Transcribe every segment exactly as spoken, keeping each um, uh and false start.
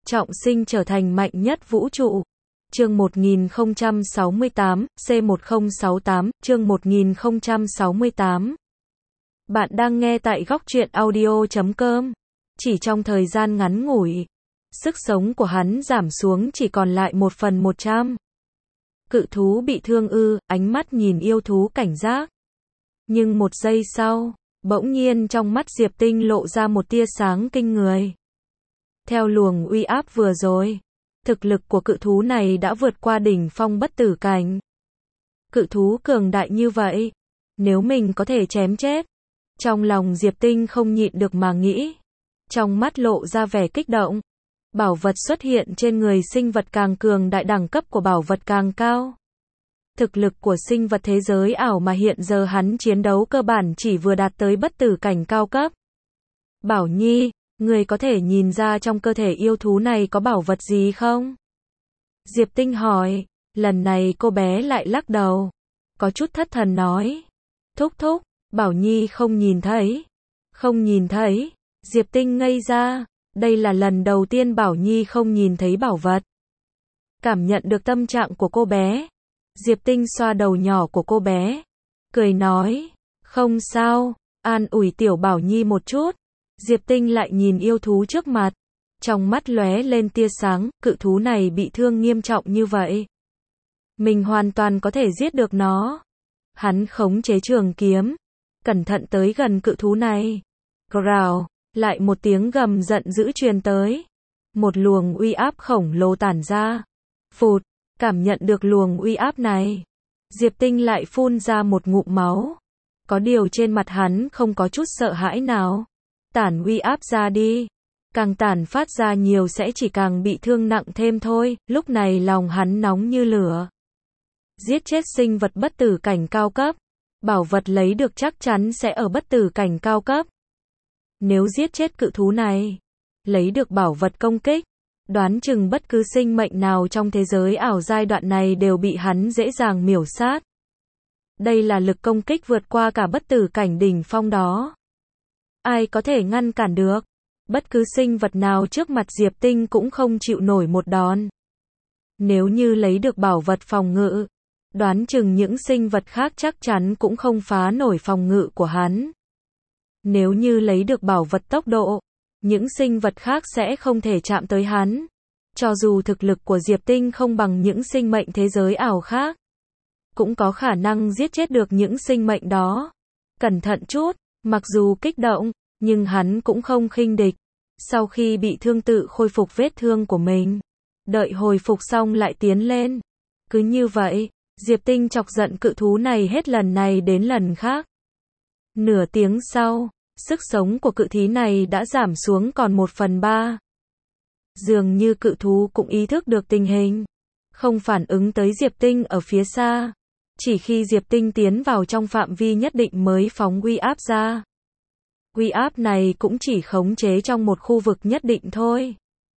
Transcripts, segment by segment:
trọng sinh trở thành mạnh nhất vũ trụ. Chương một nghìn không trăm sáu mươi tám, C một không sáu tám, chương một nghìn không trăm sáu mươi tám. Bạn đang nghe tại góc truyện audio chấm com. Chỉ trong thời gian ngắn ngủi, sức sống của hắn giảm xuống chỉ còn lại một phần một trăm. Cự thú bị thương ư? Ánh mắt nhìn yêu thú cảnh giác. Nhưng một giây sau, bỗng nhiên trong mắt Diệp Tinh lộ ra một tia sáng kinh người. Theo luồng uy áp vừa rồi, thực lực của cự thú này đã vượt qua đỉnh phong bất tử cảnh. Cự thú cường đại như vậy, nếu mình có thể chém chết, trong lòng Diệp Tinh không nhịn được mà nghĩ. Trong mắt lộ ra vẻ kích động. Bảo vật xuất hiện trên người sinh vật càng cường đại, đẳng cấp của bảo vật càng cao. Thực lực của sinh vật thế giới ảo mà hiện giờ hắn chiến đấu cơ bản chỉ vừa đạt tới bất tử cảnh cao cấp. Bảo Nhi, người có thể nhìn ra trong cơ thể yêu thú này có bảo vật gì không? Diệp Tinh hỏi. Lần này cô bé lại lắc đầu, có chút thất thần nói. Thúc thúc, Bảo Nhi không nhìn thấy. Không nhìn thấy. Diệp Tinh ngây ra. Đây là lần đầu tiên Bảo Nhi không nhìn thấy bảo vật. Cảm nhận được tâm trạng của cô bé, Diệp Tinh xoa đầu nhỏ của cô bé, cười nói, không sao, an ủi tiểu Bảo Nhi một chút. Diệp Tinh lại nhìn yêu thú trước mặt, trong mắt lóe lên tia sáng. Cự thú này bị thương nghiêm trọng như vậy, mình hoàn toàn có thể giết được nó. Hắn khống chế trường kiếm, cẩn thận tới gần cự thú này. Growl. Lại một tiếng gầm giận dữ truyền tới. Một luồng uy áp khổng lồ tản ra. Phụt, cảm nhận được luồng uy áp này, Diệp Tinh lại phun ra một ngụm máu. Có điều trên mặt hắn không có chút sợ hãi nào. Tản uy áp ra đi. Càng tản phát ra nhiều sẽ chỉ càng bị thương nặng thêm thôi. Lúc này lòng hắn nóng như lửa. Giết chết sinh vật bất tử cảnh cao cấp. Bảo vật lấy được chắc chắn sẽ ở bất tử cảnh cao cấp. Nếu giết chết cự thú này, lấy được bảo vật công kích, đoán chừng bất cứ sinh mệnh nào trong thế giới ảo giai đoạn này đều bị hắn dễ dàng miểu sát. Đây là lực công kích vượt qua cả bất tử cảnh đỉnh phong đó. Ai có thể ngăn cản được? Bất cứ sinh vật nào trước mặt Diệp Tinh cũng không chịu nổi một đòn. Nếu như lấy được bảo vật phòng ngự, đoán chừng những sinh vật khác chắc chắn cũng không phá nổi phòng ngự của hắn. Nếu như lấy được bảo vật tốc độ, những sinh vật khác sẽ không thể chạm tới hắn. Cho dù thực lực của Diệp Tinh không bằng những sinh mệnh thế giới ảo khác, cũng có khả năng giết chết được những sinh mệnh đó. Cẩn thận chút, mặc dù kích động, nhưng hắn cũng không khinh địch. Sau khi bị thương tự khôi phục vết thương của mình, đợi hồi phục xong lại tiến lên. Cứ như vậy, Diệp Tinh chọc giận cự thú này hết lần này đến lần khác. Nửa tiếng sau, sức sống của cự thú này đã giảm xuống còn một phần ba. Dường như cự thú cũng ý thức được tình hình, không phản ứng tới Diệp Tinh ở phía xa. Chỉ khi Diệp Tinh tiến vào trong phạm vi nhất định mới phóng uy áp ra. Uy áp này cũng chỉ khống chế trong một khu vực nhất định thôi.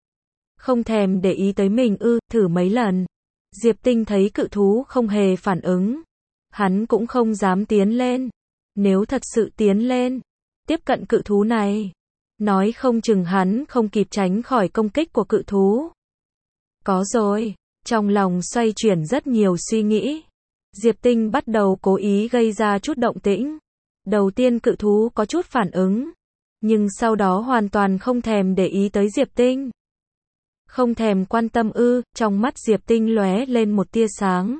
Không thèm để ý tới mình ư? Thử mấy lần. Diệp Tinh thấy cự thú không hề phản ứng, hắn cũng không dám tiến lên. Nếu thật sự tiến lên, tiếp cận cự thú này, nói không chừng hắn không kịp tránh khỏi công kích của cự thú. Có rồi, trong lòng xoay chuyển rất nhiều suy nghĩ. Diệp Tinh bắt đầu cố ý gây ra chút động tĩnh. Đầu tiên cự thú có chút phản ứng, nhưng sau đó hoàn toàn không thèm để ý tới Diệp Tinh. Không thèm quan tâm ư? Trong mắt Diệp Tinh lóe lên một tia sáng.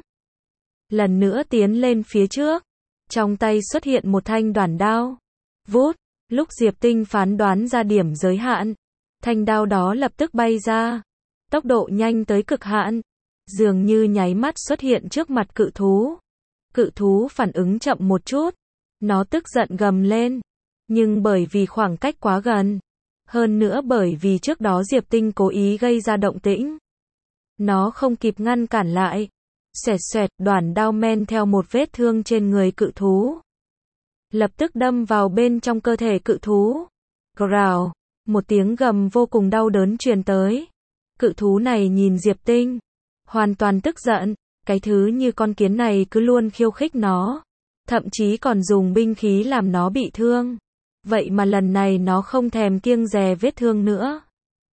Lần nữa tiến lên phía trước. Trong tay xuất hiện một thanh đoản đao. Vút, lúc Diệp Tinh phán đoán ra điểm giới hạn, thanh đao đó lập tức bay ra. Tốc độ nhanh tới cực hạn, dường như nháy mắt xuất hiện trước mặt cự thú. Cự thú phản ứng chậm một chút, nó tức giận gầm lên. Nhưng bởi vì khoảng cách quá gần, hơn nữa bởi vì trước đó Diệp Tinh cố ý gây ra động tĩnh, nó không kịp ngăn cản lại. Xoẹt xoẹt, đoản đao men theo một vết thương trên người cự thú, lập tức đâm vào bên trong cơ thể cự thú. Growl, một tiếng gầm vô cùng đau đớn truyền tới. Cự thú này nhìn Diệp Tinh, hoàn toàn tức giận. Cái thứ như con kiến này cứ luôn khiêu khích nó, thậm chí còn dùng binh khí làm nó bị thương. Vậy mà lần này nó không thèm kiêng dè vết thương nữa.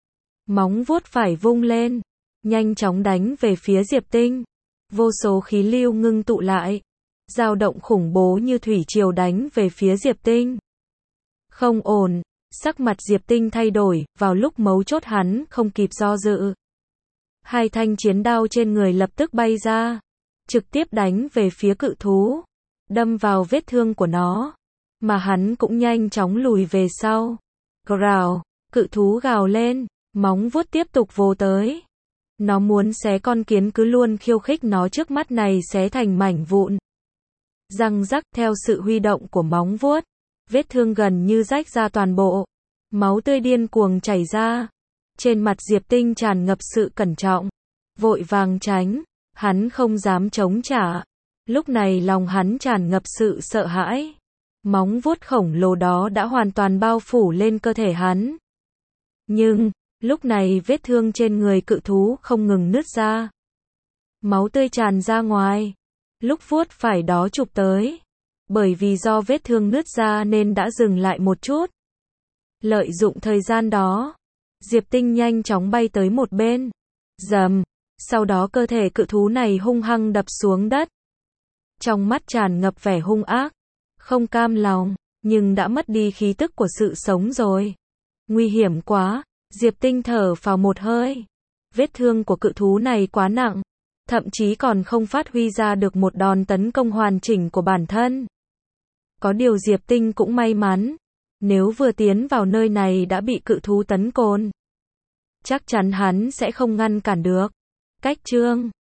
Móng vuốt phải vung lên, nhanh chóng đánh về phía Diệp Tinh. Vô số khí lưu ngưng tụ lại, dao động khủng bố như thủy triều đánh về phía Diệp Tinh. Không ổn, sắc mặt Diệp Tinh thay đổi, vào lúc mấu chốt hắn không kịp do dự. Hai thanh chiến đao trên người lập tức bay ra, trực tiếp đánh về phía cự thú, đâm vào vết thương của nó, mà hắn cũng nhanh chóng lùi về sau. Gào, cự thú gào lên, móng vuốt tiếp tục vồ tới. Nó muốn xé con kiến cứ luôn khiêu khích nó trước mắt này xé thành mảnh vụn. Răng rắc theo sự huy động của móng vuốt, vết thương gần như rách ra toàn bộ. Máu tươi điên cuồng chảy ra. Trên mặt Diệp Tinh tràn ngập sự cẩn trọng, vội vàng tránh, hắn không dám chống trả. Lúc này lòng hắn tràn ngập sự sợ hãi. Móng vuốt khổng lồ đó đã hoàn toàn bao phủ lên cơ thể hắn. Nhưng, lúc này vết thương trên người cự thú không ngừng nứt ra. Máu tươi tràn ra ngoài. Lúc vuốt phải đó chụp tới. Bởi vì do vết thương nứt ra nên đã dừng lại một chút. Lợi dụng thời gian đó, Diệp Tinh nhanh chóng bay tới một bên. Rầm, sau đó cơ thể cự thú này hung hăng đập xuống đất. Trong mắt tràn ngập vẻ hung ác, không cam lòng, nhưng đã mất đi khí tức của sự sống rồi. Nguy hiểm quá, Diệp Tinh thở phào một hơi. Vết thương của cự thú này quá nặng, thậm chí còn không phát huy ra được một đòn tấn công hoàn chỉnh của bản thân. Có điều Diệp Tinh cũng may mắn, nếu vừa tiến vào nơi này đã bị cự thú tấn công, chắc chắn hắn sẽ không ngăn cản được. Cách chương